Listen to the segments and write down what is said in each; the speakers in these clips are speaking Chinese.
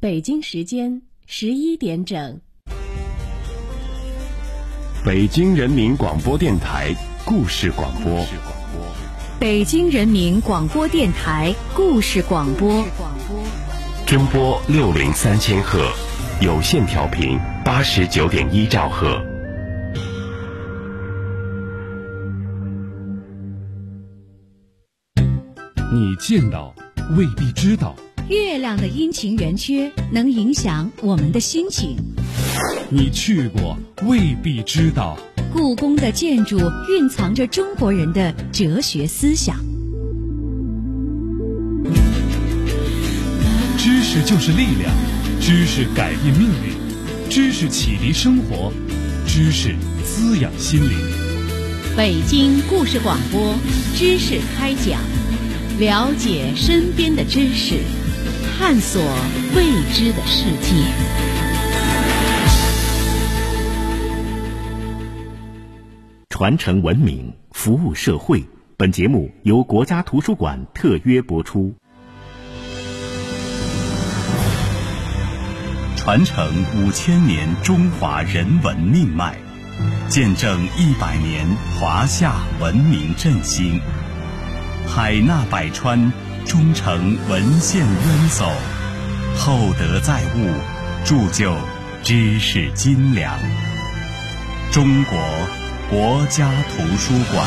北京时间11点整。 北京人民广播电台故事广播。 北京人民广播电台故事广播。 中波603千赫，有线调频89.1兆赫。 你见到未必知道， 月亮的阴晴圆缺能影响我们的心情。 你去过未必知道， 故宫的建筑蕴藏着中国人的哲学思想。 知识就是力量，知识改变命运，知识启迪生活，知识滋养心灵。 北京故事广播，知识开讲，了解身边的知识，探索未知的世界。 传承文明，服务社会。本节目由国家图书馆特约播出。传承5000年中华人文命脉，见证100年华夏文明振兴。海纳百川，忠诚文献渊薮，厚德载物，铸就知识斤两。中国国家图书馆。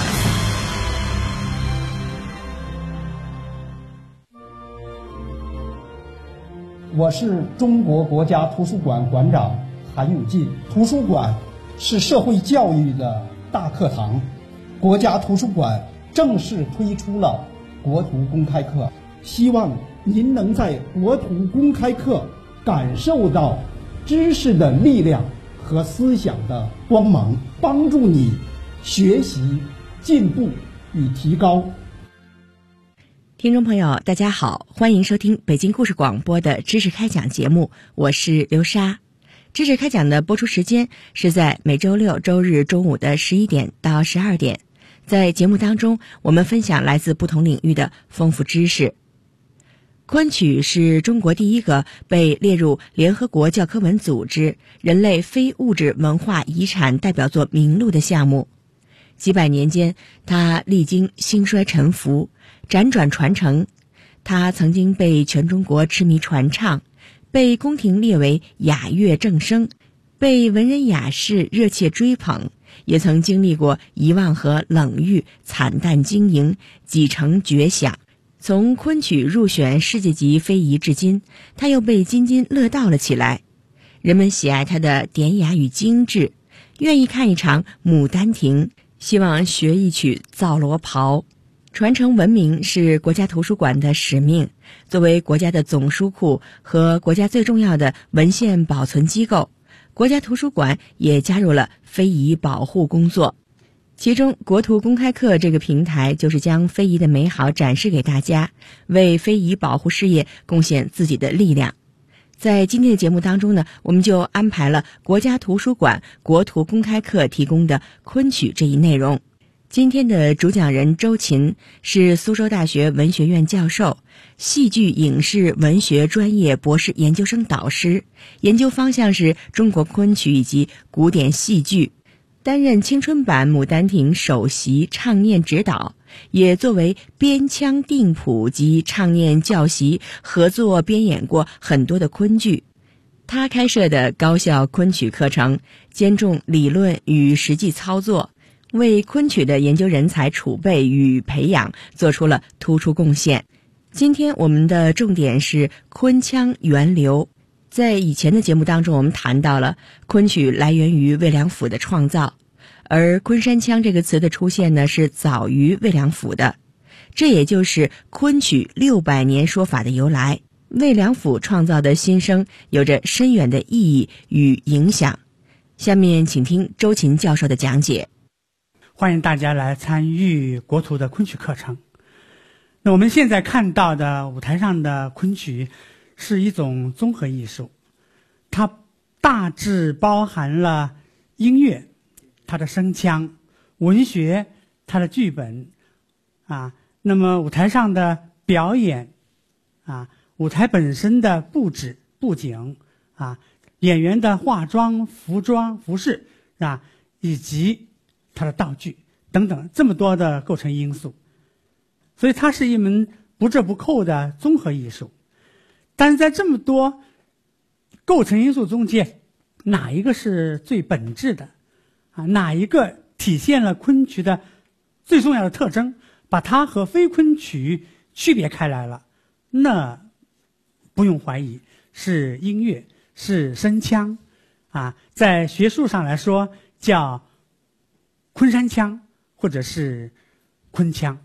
我是中国国家图书馆馆长韩永进。图书馆是社会教育的大课堂，国家图书馆正式推出了国图公开课，希望您能在国图公开课感受到知识的力量和思想的光芒，帮助你学习进步与提高。 听众朋友大家好，欢迎收听北京故事广播的知识开讲节目，我是刘莎。知识开讲的播出时间是在每周六周日中午的11点到12点，在节目当中我们分享来自不同领域的丰富知识。昆曲是中国第一个被列入联合国教科文组织人类非物质文化遗产代表作名录的项目。几百年间，它历经兴衰沉浮，辗转传承。它曾经被全中国痴迷传唱，被宫廷列为雅乐正声，被文人雅士热切追捧，也曾经历过遗忘和冷遇，惨淡经营，几成绝响。从昆曲入选世界级非遗至今，它又被津津乐道了起来。人们喜爱它的典雅与精致，愿意看一场《牡丹亭》，希望学一曲皂罗袍。传承文明是国家图书馆的使命，作为国家的总书库和国家最重要的文献保存机构，国家图书馆也加入了非遗保护工作。其中国图公开课这个平台就是将非遗的美好展示给大家，为非遗保护事业贡献自己的力量。在今天的节目当中呢，我们就安排了国家图书馆国图公开课提供的昆曲这一内容。今天的主讲人周琴是苏州大学文学院教授，戏剧影视文学专业博士研究生导师，研究方向是中国昆曲以及古典戏剧，担任青春版《牡丹亭》首席唱念指导，也作为编腔定谱及唱念教习合作编演过很多的昆剧。他开设的高校昆曲课程兼重理论与实际操作，为昆曲的研究人才储备与培养做出了突出贡献。今天我们的重点是昆腔源流。在以前的节目当中，我们谈到了昆曲来源于魏良辅的创造，而昆山腔这个词的出现呢，是早于魏良辅的，这也就是昆曲600年说法的由来。魏良辅创造的新声有着深远的意义与影响。下面请听周琴教授的讲解。 欢迎大家来参与国图的昆曲课程。那我们现在看到的舞台上的昆曲是一种综合艺术，它大致包含了音乐、它的声腔、文学、它的剧本那么舞台上的表演舞台本身的布置布景啊，演员的化妆、服装、服饰啊，以及它的道具等等，这么多的构成因素，所以它是一门不折不扣的综合艺术。但是在这么多构成因素中间，哪一个是最本质的啊？哪一个体现了昆曲的最重要的特征，把它和非昆曲区别开来了？那不用怀疑，是音乐，是声腔啊，在学术上来说叫昆山腔或者是昆腔。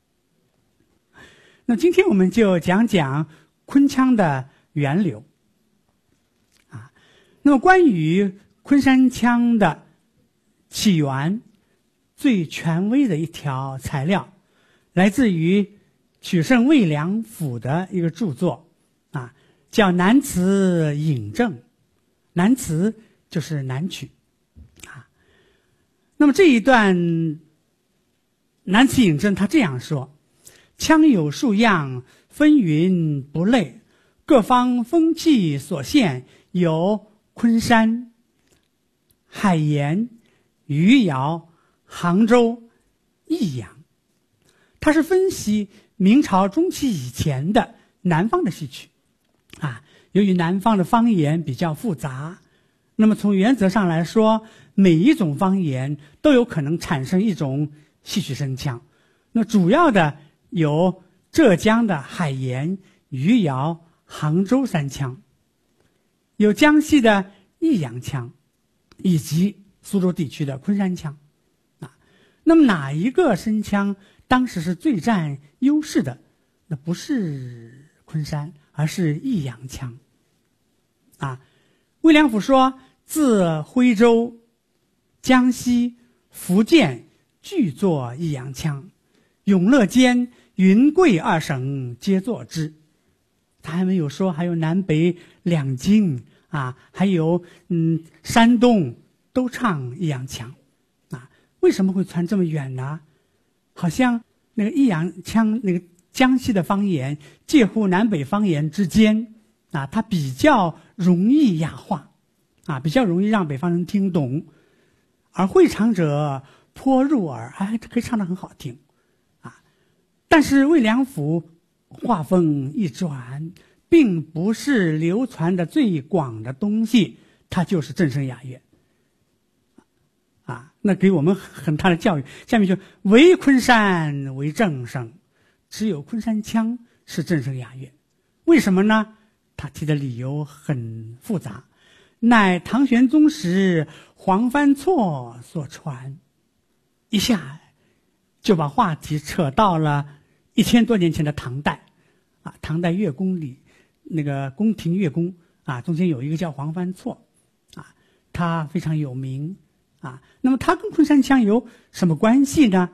那今天我们就讲讲昆腔的源流啊。那么关于昆山腔的起源，最权威的一条材料来自于曲圣魏良辅的一个著作啊，叫《南词引证》。南词就是南曲啊。那么这一段南词引证他这样说：腔有数样，纷纭不类，各方风气所现，有昆山、海盐、余姚、杭州、益阳。它是分析明朝中期以前的南方的戏曲啊。由于南方的方言比较复杂，那么从原则上来说，每一种方言都有可能产生一种戏曲声腔。那主要的有浙江的海盐、余姚、杭州三腔，有江西的益阳腔，以及苏州地区的昆山腔啊。那么哪一个声腔当时是最占优势的？那不是昆山，而是益阳腔啊。魏良辅说，自徽州、江西、福建俱作益阳腔，永乐间、云贵二省皆作之。他还没有说还有南北两京啊，还有山东都唱益阳腔啊。为什么会传这么远呢？好像那个益阳腔，那个江西的方言介乎南北方言之间啊，它比较容易雅化啊，比较容易让北方人听懂，而会唱者颇入耳，可以唱得很好听啊。但是魏良辅话锋一转，并不是流传的最广的东西，它就是正声雅乐啊。那给我们很大的教育。下面就唯昆山为正声，只有昆山腔是正声雅乐。为什么呢？他提的理由很复杂，乃唐玄宗时黄帆错所传，一下就把话题扯到了1000多年前的唐代啊。唐代乐宫里那个宫廷乐宫啊，中间有一个叫黄帆错啊，他非常有名啊。那么他跟昆山腔有什么关系呢？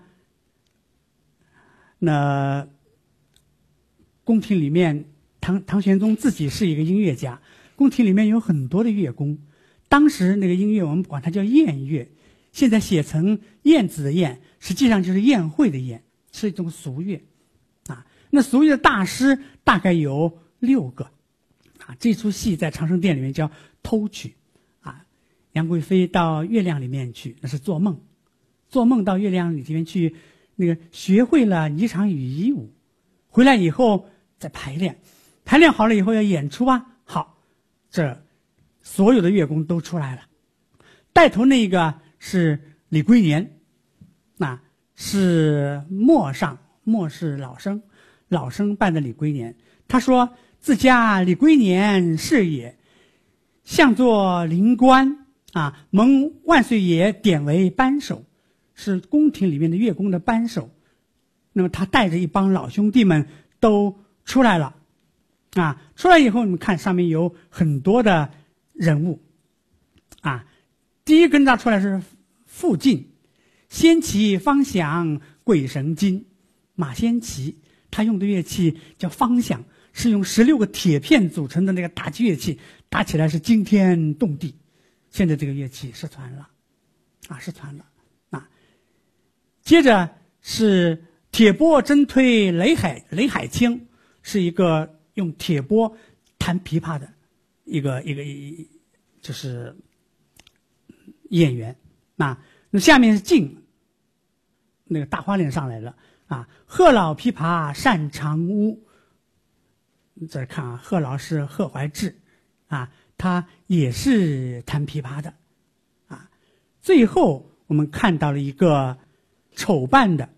那宫廷里面唐玄宗自己是一个音乐家，宫廷里面有很多的乐工，当时那个音乐我们管它叫宴乐，现在写成燕子的燕，实际上就是宴会的宴，是一种俗乐啊。那俗乐的大师大概有6个啊。这出戏在长生殿里面叫偷曲啊，杨贵妃到月亮里面去，那是做梦，做梦到月亮里面去，那个学会了霓裳羽衣舞，回来以后再排练，排练好了以后要演出啊。好，这所有的乐工都出来了，带头那个是李龟年，那是陌上，陌是老生，老生扮的李龟年。他说自家李龟年是也，向作灵官啊，蒙万岁爷点为班首，是宫廷里面的乐工的班首。那么他带着一帮老兄弟们都出来了啊。出来以后，你们看上面有很多的人物啊。第一跟他出来是傅进，先旗方响鬼神金，马先旗他用的乐器叫方响，是用16个铁片组成的那个打击乐器，打起来是惊天动地。现在这个乐器失传了啊，失传了啊。接着是铁拨真推雷海清，是一个用铁拨弹琵琶的就是演员。那下面是晋，那个大花脸上来了啊，贺老琵琶擅长屋。这看啊，贺老是贺怀志啊，他也是弹琵琶的啊。最后我们看到了一个丑扮的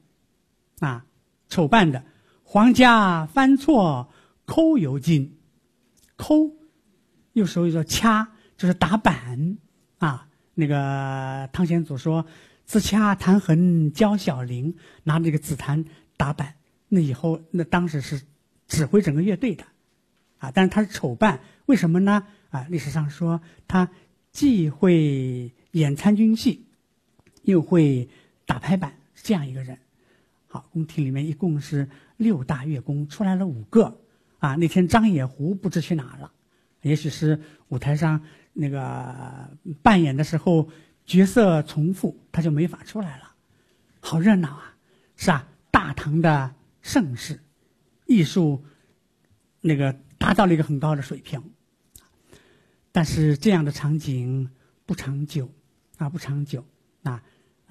皇家翻错抠油筋，抠有时候说掐，就是打板啊。那个汤显祖说自掐弹痕教小玲，拿这个紫檀打板，那当时是指挥整个乐队的啊。但是他是丑扮，为什么呢？啊，历史上说他既会演参军戏，又会打拍板，是这样一个人。好，宫廷里面一共是6大乐工，出来了5个啊。那天张野狐不知去哪了，也许是舞台上那个扮演的时候角色重复，他就没法出来了。好热闹啊，是啊，大唐的盛世，艺术那个达到了一个很高的水平。但是这样的场景不长久啊，不长久啊。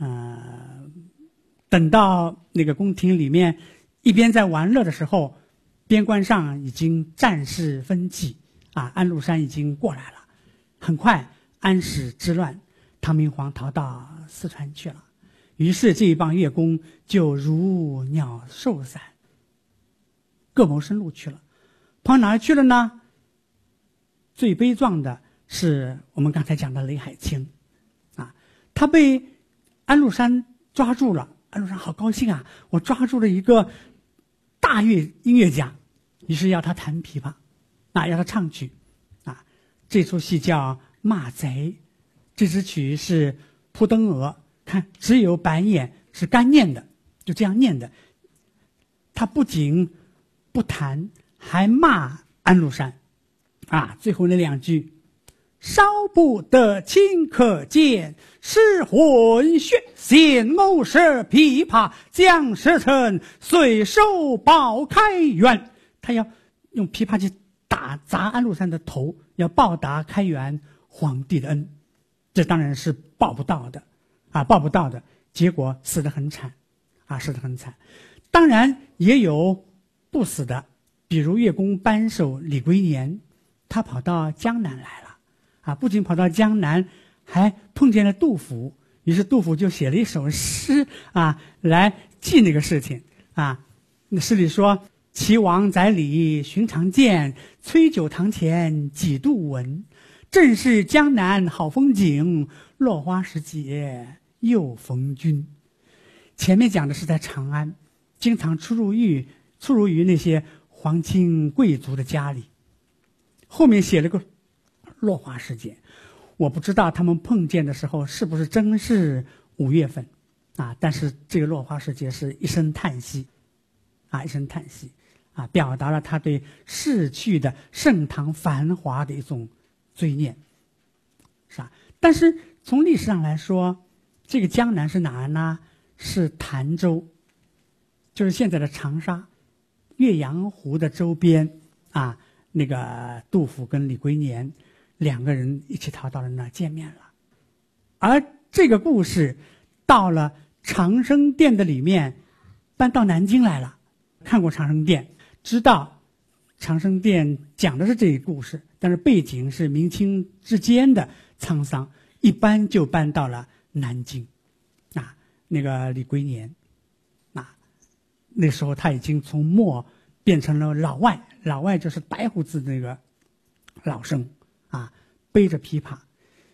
等到那个宫廷里面一边在玩乐的时候，边关上已经战事纷起啊，安禄山已经过来了。很快安史之乱，唐明皇逃到四川去了，于是这一帮乐工就如鸟兽散，各谋生路去了。跑哪儿去了呢？最悲壮的是我们刚才讲的雷海清啊，他被安禄山抓住了。安禄山好高兴啊，我抓住了一个大音乐家，于是要他弹琵琶啊，要他唱曲啊。这出戏叫《骂贼》，这支曲是扑灯蛾，看只有白眼是干念的，就这样念的。他不仅不弹，还骂安禄山啊。最后那2句，稍不得顷可见，失魂血，陷某是琵琶，将时辰随手报开元。他要用琵琶去砸安禄山的头，要报答开元皇帝的恩。这当然是报不到的啊，报不到的，结果死得很惨啊，死得很惨。当然也有不死的，比如乐工班首李龟年，他跑到江南来了啊，不仅跑到江南，还碰见了杜甫，于是杜甫就写了一首诗啊，来记那个事情啊。那诗里说：岐王宰李寻常见，崔九堂前几度闻。正是江南好风景，落花时节又逢君。前面讲的是在长安，经常出入于那些皇亲贵族的家里。后面写了个落花时节，我不知道他们碰见的时候是不是真是5月份啊？但是这个落花时节是一声叹息啊，一声叹息啊，表达了他对逝去的盛唐繁华的一种罪念，是吧？但是从历史上来说，这个江南是哪儿呢？是潭州，就是现在的长沙，岳阳湖的周边啊。那个杜甫跟李龟年2个人一起逃到了那儿见面了。而这个故事到了长生殿的里面，搬到南京来了。看过长生殿，知道长生殿讲的是这个故事，但是背景是明清之间的沧桑，一搬就搬到了南京啊。那个李龟年啊，那时候他已经从墨变成了老外，老外就是白胡子那个老生啊，背着琵琶，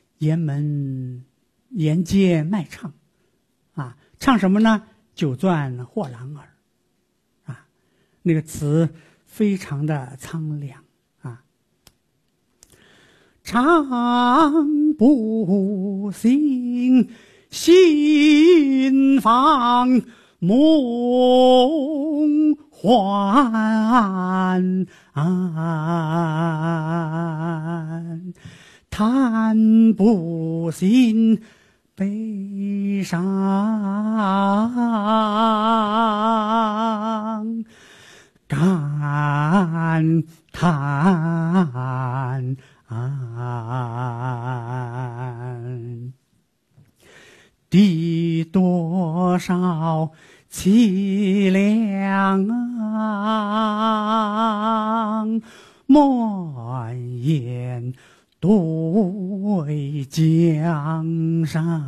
沿街卖唱啊，唱什么呢？酒馔货郎儿啊，那个词非常的苍凉啊。唱不醒心房梦幻，叹不尽悲伤， 感叹地多少凄凉莫言对江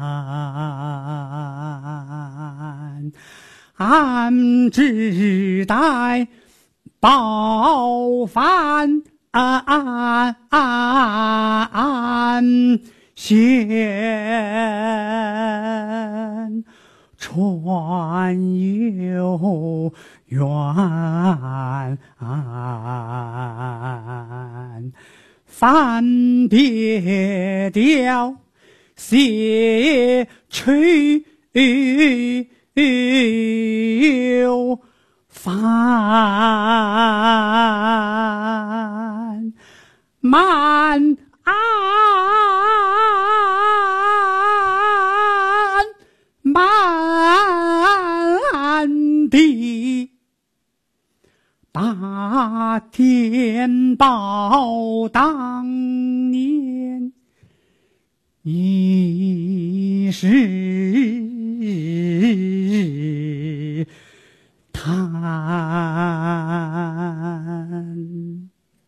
山，俺只待报返先，船游远，翻别调斜吹帆满地，把天报当年已是叹。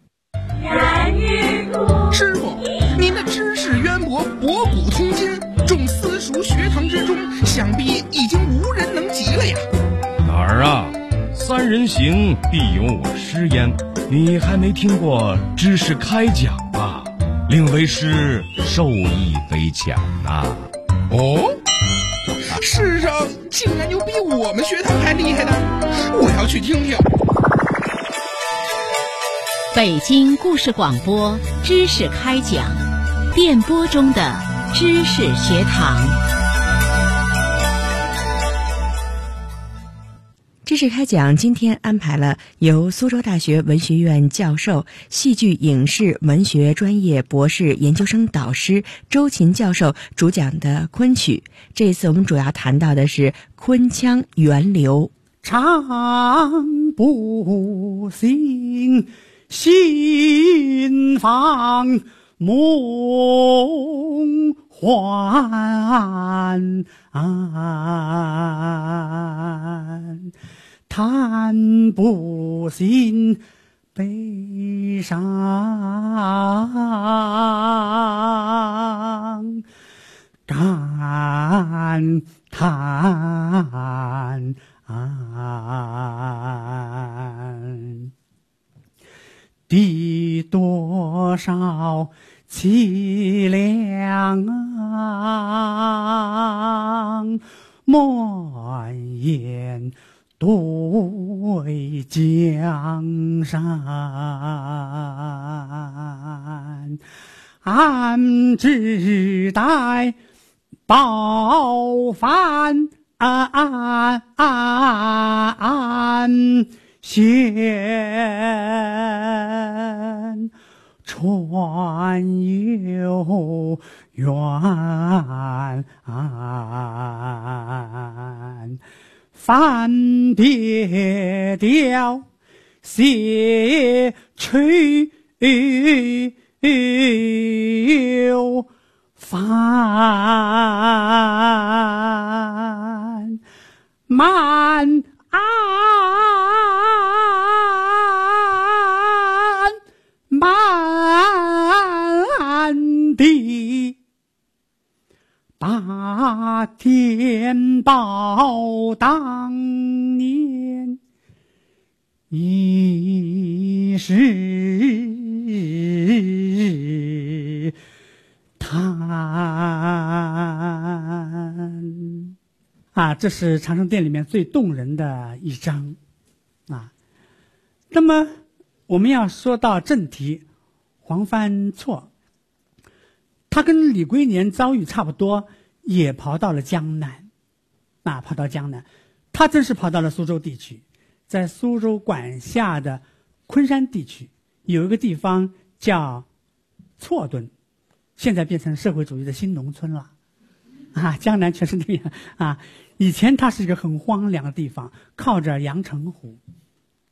师傅，您的知识渊博，博古通今，众私塾学堂之中，想必已经无人能及了呀。 哪儿啊？三人行，必有我师焉。你还没听过知识开讲吧？令为师受益匪浅呐。 哦，世上竟然有比我们学堂还厉害的，我要去听听。 北京故事广播知识开讲，电波中的知识学堂。 知识开讲今天安排了由苏州大学文学院教授、戏剧影视文学专业博士研究生导师周琴教授主讲的昆曲。这一次我们主要谈到的是昆腔源流。 常不信心房梦幻，叹不尽悲伤，感叹地多少凄凉莫言对江山，俺只待报返先，船游远，翻别调斜吹帆满地，把天报当年已是叹。这是长生殿里面最动人的一章那么我们要说到正题，黄帆错，他跟李龟年遭遇差不多，也跑到了江南跑到江南，他正是跑到了苏州地区。在苏州管辖的昆山地区有一个地方叫错墩，现在变成社会主义的新农村了江南全是那样以前它是一个很荒凉的地方，靠着阳澄湖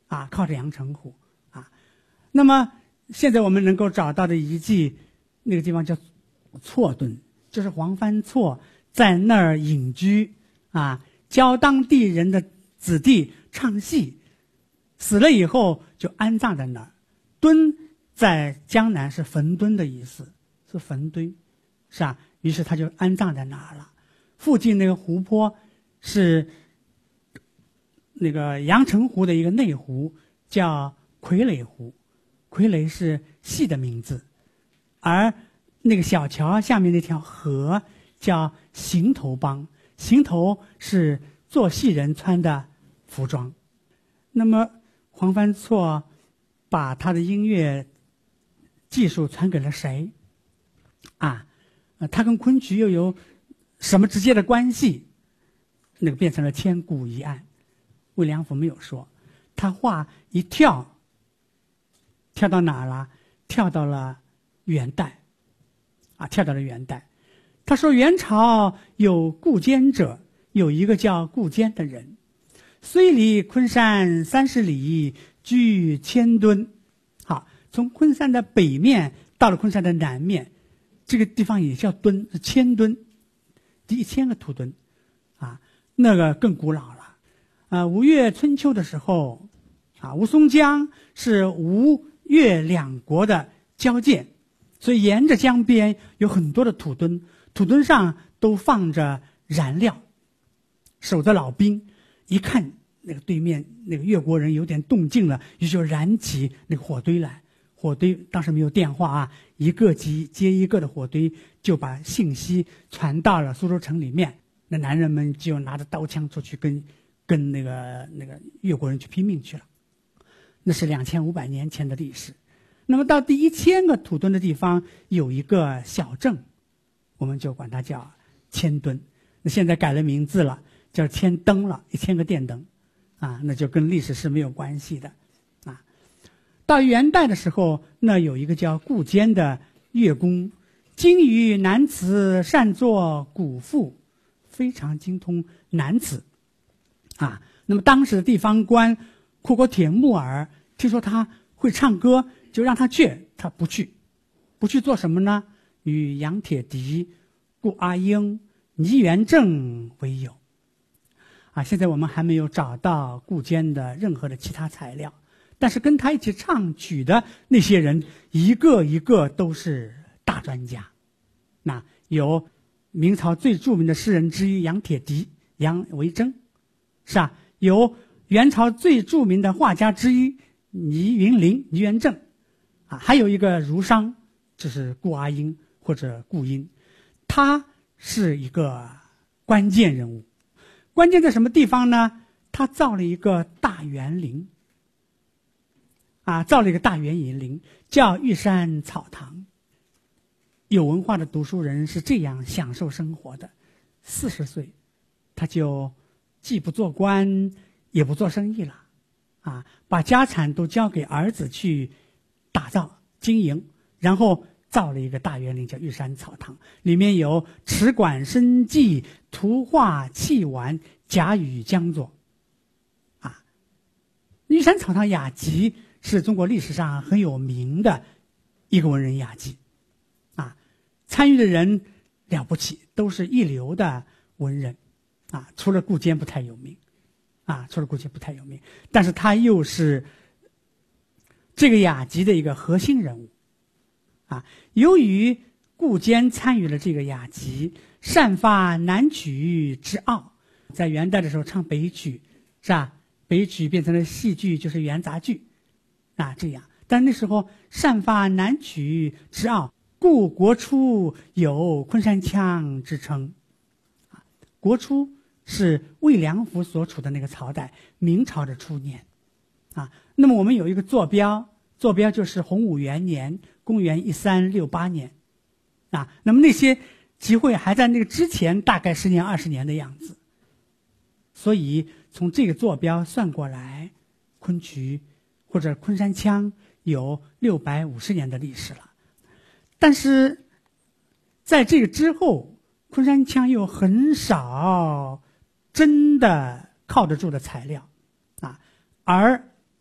啊，靠着阳澄湖啊。那么现在我们能够找到的遗迹，那个地方叫错墩，就是黄帆错在那儿隐居啊，教当地人的子弟唱戏，死了以后就安葬在那儿。墩在江南是坟墩的意思，是坟堆，是吧？于是他就安葬在那儿了。附近那个湖泊是那个阳澄湖的一个内湖，叫傀儡湖，傀儡是戏的名字，而那个小桥下面那条河叫行头帮，行头是做戏人穿的服装。那么黄帆错把他的音乐技术传给了谁啊？他跟昆曲又有什么直接的关系？那个变成了千古疑案。魏良辅没有说，他话一跳，跳到哪了？跳到了元代，啊，跳到了元代。他说元朝有顾坚者，有一个叫顾坚的人，虽离昆山30里，居千墩。好，从昆山的北面到了昆山的南面，这个地方也叫墩，是千墩，第1000个土墩，啊，那个更古老了。吴越春秋的时候，啊，吴淞江是吴越两国的交界，所以沿着江边有很多的土墩，土墩上都放着燃料，守着老兵，一看那个对面那个越国人有点动静了，于是就燃起那个火堆来。火堆当时没有电话啊，一个接一个的火堆就把信息传到了苏州城里面。那男人们就拿着刀枪出去跟那个越国人去拼命去了。那是2500年前的历史。那么到第1000个土墩的地方有一个小镇，我们就管它叫千墩。那现在改了名字了，叫千灯了，1000个电灯，啊，那就跟历史是没有关系的，啊。到元代的时候，那有一个叫顾坚的乐工，精于南词，善作古赋，非常精通南词，啊。那么当时的地方官库国铁木儿听说他会唱歌，就让他去，他不去，不去做什么呢？与杨铁笛、顾阿英、倪元正为友。啊，现在我们还没有找到顾坚的任何的其他材料，但是跟他一起唱曲的那些人，一个一个都是大专家。那有明朝最著名的诗人之一杨铁笛、杨维桢，是吧？有元朝最著名的画家之一倪云林、倪元正，啊，还有一个儒商，就是顾阿英或者顾英，他是一个关键人物。关键在什么地方呢？他造了一个大园林，啊，造了一个大园林，叫玉山草堂。有文化的读书人是这样享受生活的：40岁，他就既不做官，也不做生意了，啊，把家产都交给儿子去打造经营，然后造了一个大园林，叫玉山草堂，里面有池馆生计、图画器玩、甲语讲座，啊，玉山草堂雅集是中国历史上很有名的一个文人雅集，啊，参与的人了不起，都是一流的文人，啊，除了顾坚不太有名，啊，除了顾坚不太有名，但是他又是这个雅集的一个核心人物。啊，由于顾坚参与了这个雅集，擅发南曲之傲，在元代的时候唱北曲，是吧？北曲变成了戏剧，就是元杂剧，啊，这样。但那时候擅发南曲之傲，故国初有昆山腔之称。啊，国初是魏良辅所处的那个朝代，明朝的初年。啊，那么我们有一个坐标，坐标就是洪武元年。公元1368年，啊，那么那些集会还在那个之前大概10年20年的样子，所以从这个坐标算过来，昆曲或者昆山腔有650年的历史了。但是在这个之后，昆山腔又很少真的靠得住的材料，啊，而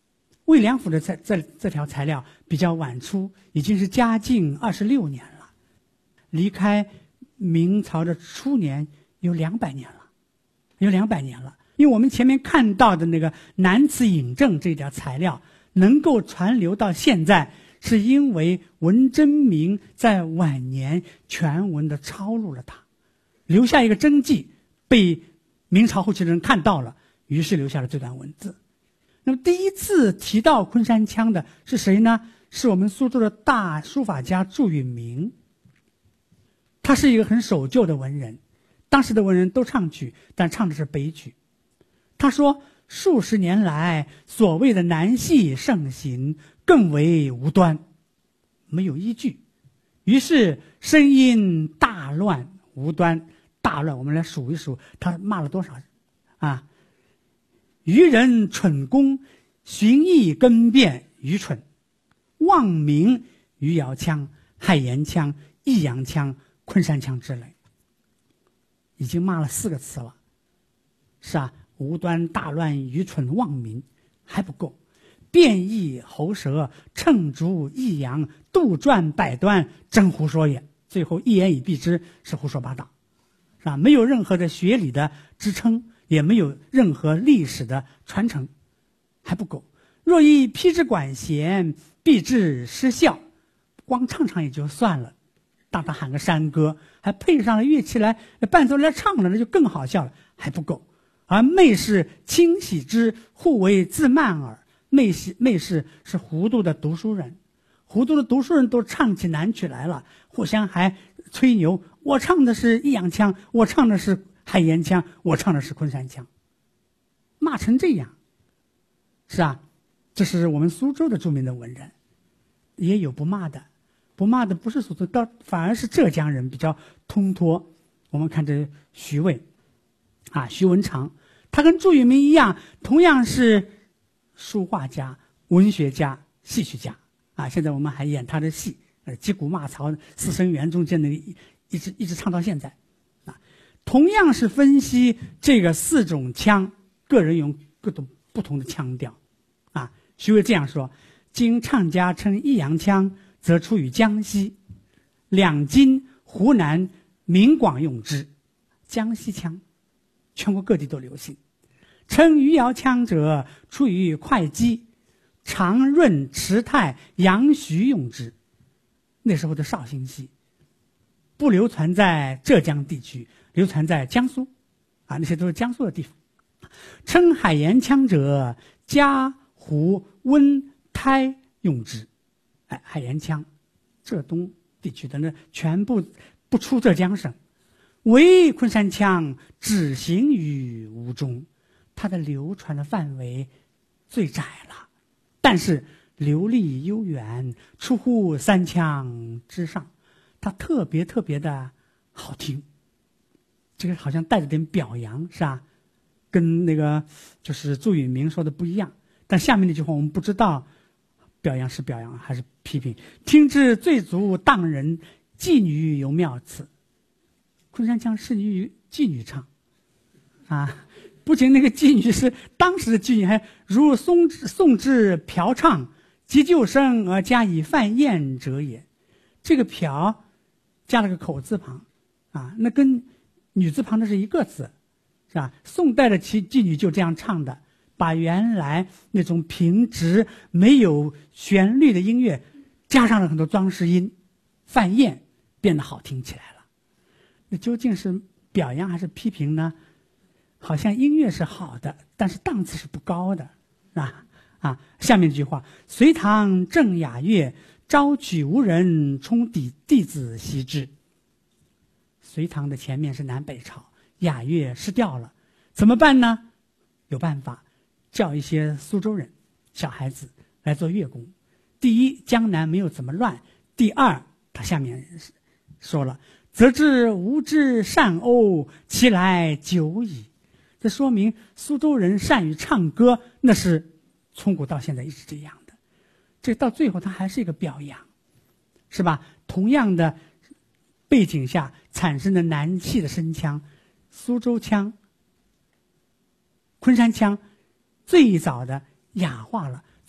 魏良辅的这条材料比较晚出，已经是嘉靖26年了，离开明朝的初年有200年了，因为我们前面看到的那个南祠引证这条材料能够传流到现在，是因为文征明在晚年全文的抄录了它，留下一个真迹，被明朝后期的人看到了，于是留下了这段文字。那么第一次提到昆山腔的是谁呢？是我们苏州的大书法家祝允明。他是一个很守旧的文人，当时的文人都唱曲，但唱的是北曲。他说数十年来所谓的南戏盛行，更为无端，没有依据，于是声音大乱无端。大乱，我们来数一数他骂了多少啊？愚人蠢功，寻意更变愚蠢，妄名余姚腔、海盐腔、益阳腔、昆山腔之类，已经骂了4个词了，是啊，无端、大乱、愚蠢、妄名还不够，变异、喉舌、称竹、益阳、杜撰、百端，真胡说也。最后一言以蔽之，是胡说八道，是吧？没有任何的学理的支撑，也没有任何历史的传承，还不够。若以披之管弦，必致失效。光唱唱也就算了，当他喊个山歌，还配上了乐器来伴奏来唱了，那就更好笑了，还不够。而媚氏清喜之，互为自慢耳。媚氏是糊涂的读书人，糊涂的读书人都唱起南曲来了，互相还吹牛，我唱的是益阳腔，我唱的是海盐腔，我唱的是昆山腔，骂成这样，是啊，这是我们苏州的著名的文人。也有不骂的，不骂的不是苏州，反而是浙江人比较通脱。我们看这徐渭啊，徐文长，他跟祝允明一样，同样是书画家、文学家、戏曲家啊。现在我们还演他的戏，击鼓骂曹、四声园中间的一直唱到现在啊。同样是分析这个4种腔，个人用各种不同的腔调啊。徐渭这样说：今唱家称益阳腔，则出于江西，两京、湖南、闽广用之。江西腔全国各地都流行。称余姚腔者，出于会稽、长润、池泰、阳徐用之。那时候的绍兴戏不流传在浙江地区，流传在江苏啊，那些都是江苏的地方。称海盐腔者，嘉、湖、温、台用之。海盐腔，浙东地区的呢，全部不出浙江省。唯昆山腔只行于吴中，它的流传的范围最窄了，但是流利悠远，出乎3腔之上，它特别的好听。这个好像带着点表扬，是吧？跟那个就是祝允明说的不一样。但下面那句话我们不知道表扬是表扬还是批评。听之最足荡人，妓女有妙词。昆山腔是与妓女唱啊，不仅那个妓女是当时的妓女，还如宋之嫖唱，急救声而加以饭宴者也。这个嫖加了个口字旁啊，那跟女字旁的是一个字，是吧？宋代的妓女就这样唱的，把原来那种平直没有旋律的音乐加上了很多装饰音，饭宴变得好听起来了。那究竟是表扬还是批评呢？好像音乐是好的，但是档次是不高的，下面这句话：隋唐正雅乐，招取无人，充弟子习之。隋唐的前面是南北朝，雅乐失调了，怎么办呢？有办法，叫一些苏州人小孩子来做乐工。第一，江南没有怎么乱；第二，他下面说了，则知无知善讴，其来久矣。这说明苏州人善于唱歌，那是从古到现在一直这样的。这到最后它还是一个表扬，是吧？同样的背景下产生的南气的声腔，苏州腔、昆山腔最早的雅化了，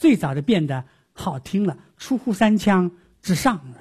最早的变得好听了，出乎三腔之上了。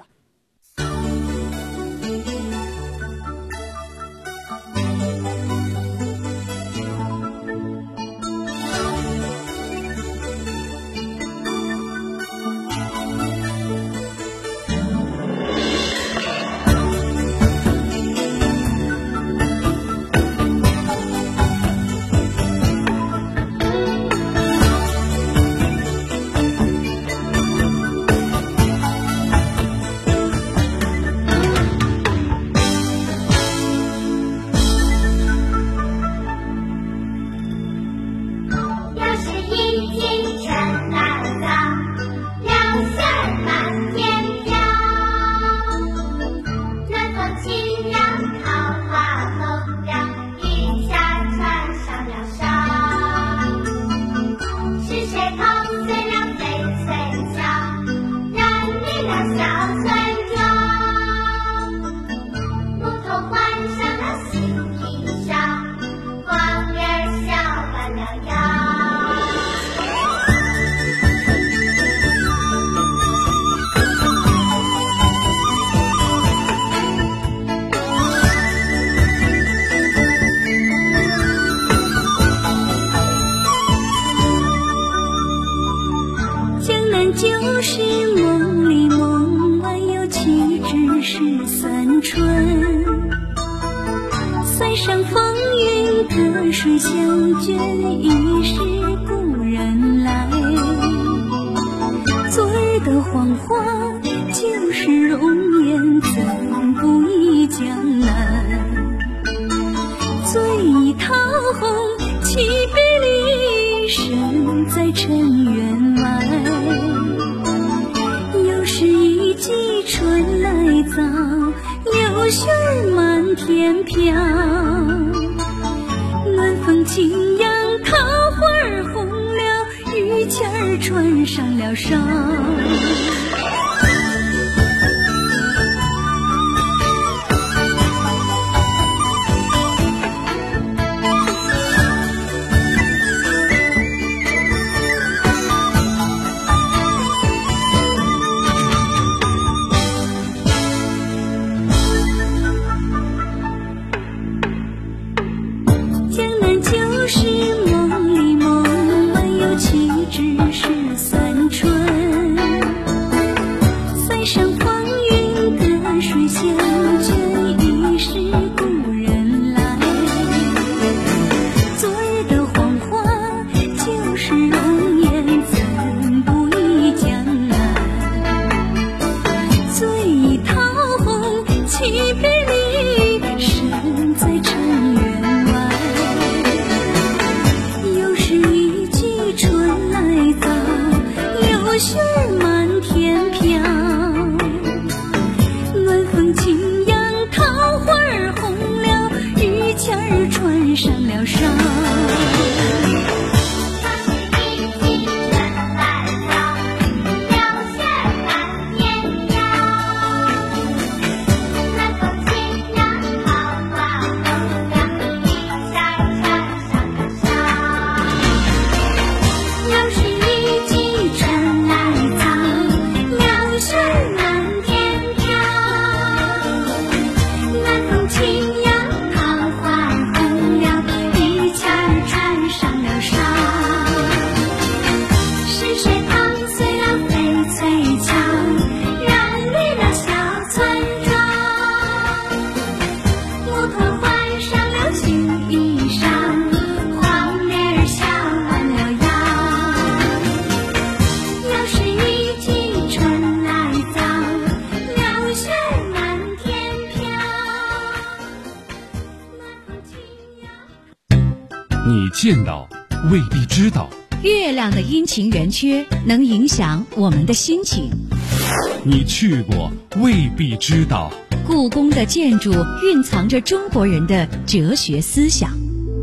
你见到未必知道， 月亮的阴晴圆缺能影响我们的心情。 你去过未必知道， 故宫的建筑蕴藏着中国人的哲学思想。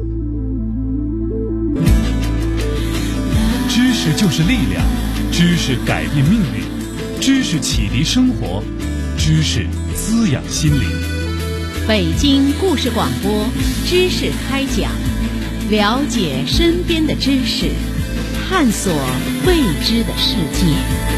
知识就是力量，知识改变命运，知识启迪生活，知识滋养心灵。 北京故事广播知识开讲，了解身边的知识， 探索未知的世界。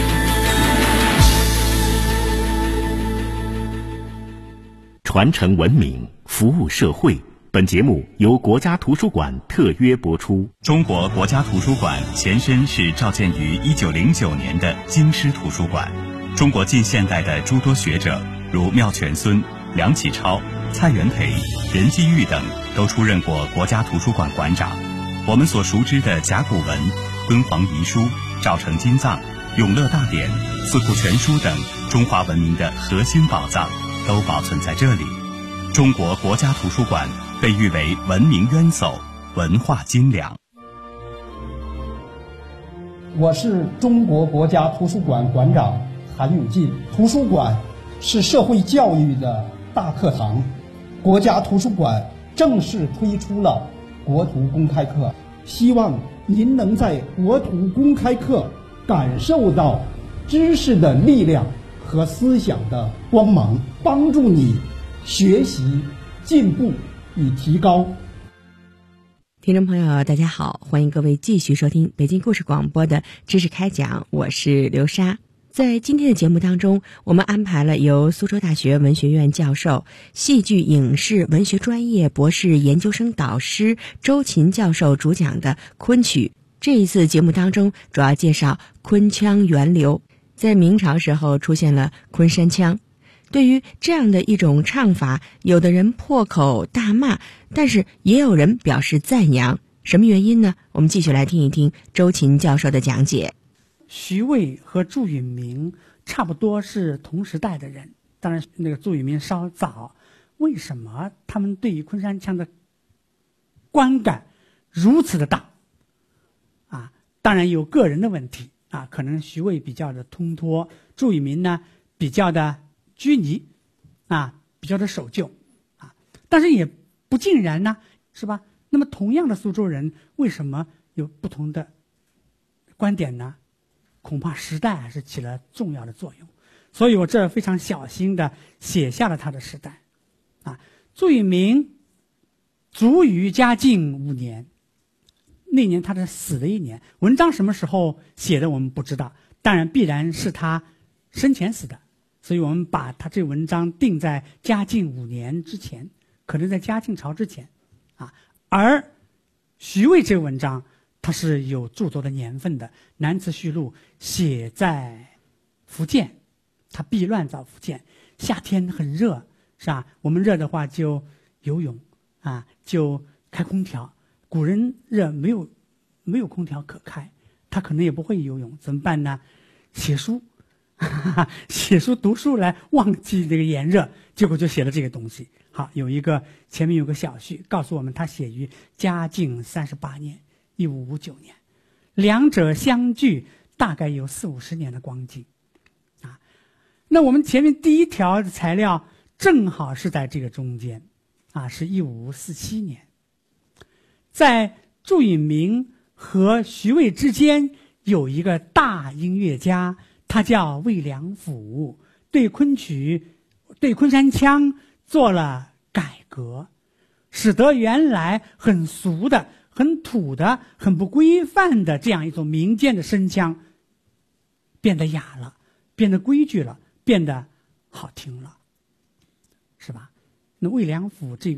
传承文明，服务社会。本节目由国家图书馆特约播出。中国国家图书馆前身是召建于1909年的京师图书馆。中国近现代的诸多学者，如妙泉孙、梁启超、蔡元培、任继玉等，都出任过国家图书馆馆长。我们所熟知的甲骨文、敦煌遗书、赵成金藏、永乐大典、四库全书等中华文明的核心宝藏，都保存在这里。中国国家图书馆被誉为文明渊薮、文化精良。 我是中国国家图书馆馆长韩永进。图书馆是社会教育的大课堂，国家图书馆正式推出了国图公开课，希望您能在国图公开课感受到知识的力量和思想的光芒，帮助你学习、进步与提高。 听众朋友大家好，欢迎各位继续收听北京故事广播的知识开讲，我是刘莎。在今天的节目当中，我们安排了由苏州大学文学院教授、戏剧影视文学专业博士研究生导师周琴教授主讲的昆曲。这一次节目当中主要介绍昆腔源流。在明朝时候出现了昆山腔，对于这样的一种唱法，有的人破口大骂，但是也有人表示赞扬。什么原因呢？我们继续来听一听周琴教授的讲解。 徐渭和祝允明差不多是同时代的人，当然那个祝允明稍早。为什么他们对于昆山腔的观感如此的大？当然有个人的问题可能徐渭比较的通脱，祝允明呢比较的拘泥比较的守旧但是也不尽然呢，是吧？那么同样的苏州人，为什么有不同的观点呢？恐怕时代还是起了重要的作用，所以我这非常小心的写下了他的时代祝允明卒于嘉靖5年，那年他是死的一年。文章什么时候写的我们不知道，当然必然是他生前死的，所以我们把他这文章定在嘉靖5年之前，可能在嘉靖朝之前而徐渭这个文章它是有著作的年份的，《南词序录》写在福建，他避乱到福建，夏天很热，是吧？我们热的话就游泳就开空调。古人热没有空调可开，他可能也不会游泳，怎么办呢？写书写书读书来忘记这个炎热，结果就写了这个东西。好，前面有个小序告诉我们他写于嘉靖38年1559年，两者相距大概有40-50年的光景那我们前面第一条的材料正好是在这个中间是1547年。在祝允明和徐渭之间有一个大音乐家，他叫魏良辅，对昆山腔做了改革，使得原来很俗的、很土的、很不规范的这样一种民间的声腔变得雅了，变得规矩了，变得好听了，是吧？那魏良辅这个